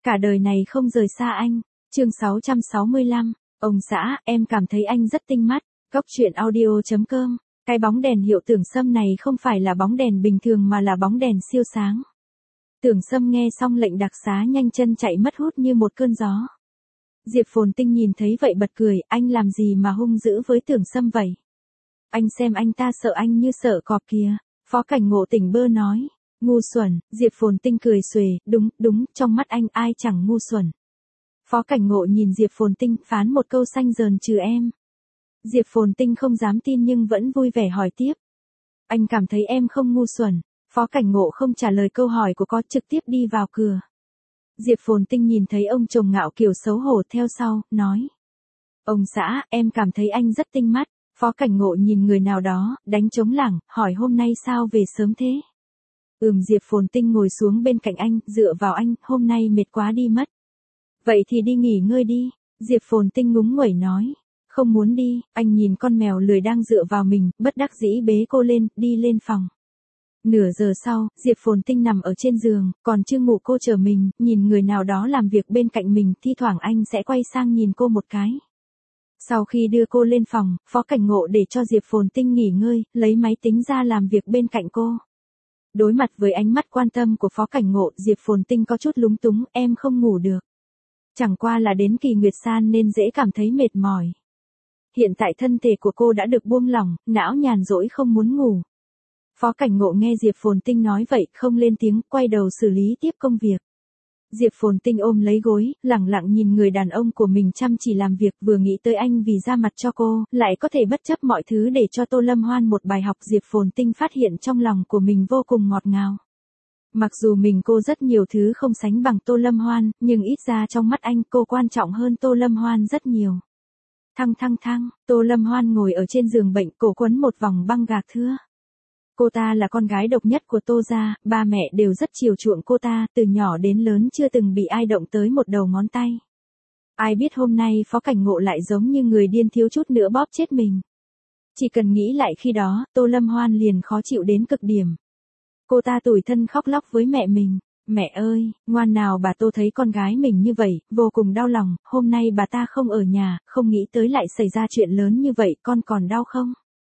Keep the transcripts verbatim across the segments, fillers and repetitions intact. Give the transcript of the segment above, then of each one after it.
cả đời này không rời xa anh. Chương sáu trăm sáu mươi lăm, ông xã, em cảm thấy anh rất tinh mắt. Cốc truyện audio chấm com. Cái bóng đèn hiệu Tưởng Sâm này không phải là bóng đèn bình thường mà là bóng đèn siêu sáng. Tưởng Sâm nghe xong lệnh đặc xá nhanh chân chạy mất hút như một cơn gió. Diệp Phồn Tinh nhìn thấy vậy bật cười, anh làm gì mà hung dữ với Tưởng Sâm vậy? Anh xem anh ta sợ anh như sợ cọp kìa. Phó Cảnh Ngộ tỉnh bơ nói. Ngu xuẩn. Diệp Phồn Tinh cười xuề, đúng, đúng, trong mắt anh ai chẳng ngu xuẩn. Phó Cảnh Ngộ nhìn Diệp Phồn Tinh phán một câu xanh dờn trừ em. Diệp Phồn Tinh không dám tin nhưng vẫn vui vẻ hỏi tiếp. Anh cảm thấy em không ngu xuẩn. Phó Cảnh Ngộ không trả lời câu hỏi của có, trực tiếp đi vào cửa. Diệp Phồn Tinh nhìn thấy ông chồng ngạo kiều xấu hổ theo sau, nói. Ông xã, em cảm thấy anh rất tinh mắt. Phó Cảnh Ngộ nhìn người nào đó, đánh trống lảng, hỏi hôm nay sao về sớm thế? Ừm Diệp Phồn Tinh ngồi xuống bên cạnh anh, dựa vào anh, hôm nay mệt quá đi mất. Vậy thì đi nghỉ ngơi đi. Diệp Phồn Tinh ngúng nguẩy nói. Không muốn đi, anh nhìn con mèo lười đang dựa vào mình, bất đắc dĩ bế cô lên, đi lên phòng. Nửa giờ sau, Diệp Phồn Tinh nằm ở trên giường, còn chưa ngủ cô chờ mình, nhìn người nào đó làm việc bên cạnh mình, thi thoảng anh sẽ quay sang nhìn cô một cái. Sau khi đưa cô lên phòng, Phó Cảnh Ngộ để cho Diệp Phồn Tinh nghỉ ngơi, lấy máy tính ra làm việc bên cạnh cô. Đối mặt với ánh mắt quan tâm của Phó Cảnh Ngộ, Diệp Phồn Tinh có chút lúng túng, em không ngủ được. Chẳng qua là đến kỳ nguyệt san nên dễ cảm thấy mệt mỏi. Hiện tại thân thể của cô đã được buông lỏng, não nhàn rỗi không muốn ngủ. Phó Cảnh Ngộ nghe Diệp Phồn Tinh nói vậy, không lên tiếng, quay đầu xử lý tiếp công việc. Diệp Phồn Tinh ôm lấy gối, lẳng lặng nhìn người đàn ông của mình chăm chỉ làm việc, vừa nghĩ tới anh vì ra mặt cho cô, lại có thể bất chấp mọi thứ để cho Tô Lâm Hoan một bài học. Diệp Phồn Tinh phát hiện trong lòng của mình vô cùng ngọt ngào. Mặc dù mình cô rất nhiều thứ không sánh bằng Tô Lâm Hoan, nhưng ít ra trong mắt anh cô quan trọng hơn Tô Lâm Hoan rất nhiều. Thăng thăng thăng, Tô Lâm Hoan ngồi ở trên giường bệnh, cổ quấn một vòng băng gạc thưa. Cô ta là con gái độc nhất của Tô gia, ba mẹ đều rất chiều chuộng cô ta, từ nhỏ đến lớn chưa từng bị ai động tới một đầu ngón tay. Ai biết hôm nay Phó Cảnh Ngộ lại giống như người điên thiếu chút nữa bóp chết mình. Chỉ cần nghĩ lại khi đó, Tô Lâm Hoan liền khó chịu đến cực điểm. Cô ta tủi thân khóc lóc với mẹ mình. Mẹ ơi, ngoan nào bà Tô thấy con gái mình như vậy, vô cùng đau lòng, hôm nay bà ta không ở nhà, không nghĩ tới lại xảy ra chuyện lớn như vậy, con còn đau không?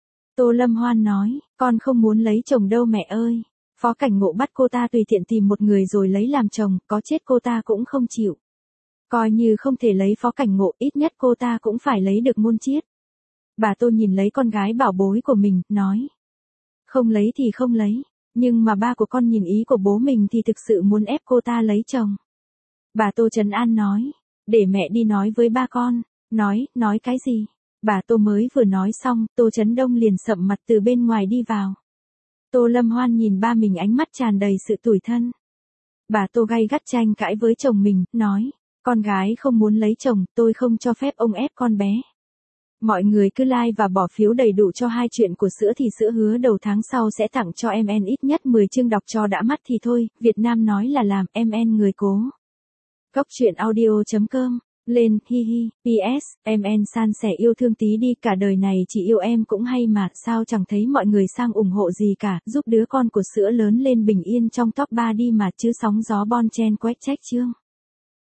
Tô Lâm Hoan nói, con không muốn lấy chồng đâu mẹ ơi. Phó Cảnh Ngộ bắt cô ta tùy tiện tìm một người rồi lấy làm chồng, có chết cô ta cũng không chịu. Coi như không thể lấy Phó Cảnh Ngộ, ít nhất cô ta cũng phải lấy được Môn Chiết. Bà Tô nhìn lấy con gái bảo bối của mình, nói. Không lấy thì không lấy, nhưng mà ba của con nhìn ý của bố mình thì thực sự muốn ép cô ta lấy chồng. Bà Tô trấn an nói, để mẹ đi nói với ba con. Nói, nói cái gì? Bà Tô mới vừa nói xong, Tô Chấn Đông liền sậm mặt từ bên ngoài đi vào. Tô Lâm Hoan nhìn ba mình ánh mắt tràn đầy sự tủi thân. Bà Tô gay gắt tranh cãi với chồng mình, nói, con gái không muốn lấy chồng, tôi không cho phép ông ép con bé. Mọi người cứ like và bỏ phiếu đầy đủ cho hai chuyện của sữa thì sữa hứa đầu tháng sau sẽ tặng cho em en ít nhất mười chương đọc cho đã mắt thì thôi, Việt Nam nói là làm, em en người cố. Cốc truyện audio chấm com. Lên, hi hi, pê ét, em en san sẻ yêu thương tí đi, cả đời này chỉ yêu em cũng hay mà, sao chẳng thấy mọi người sang ủng hộ gì cả, giúp đứa con của sữa lớn lên bình yên trong top ba đi mà chứ sóng gió bon chen quét trách chương.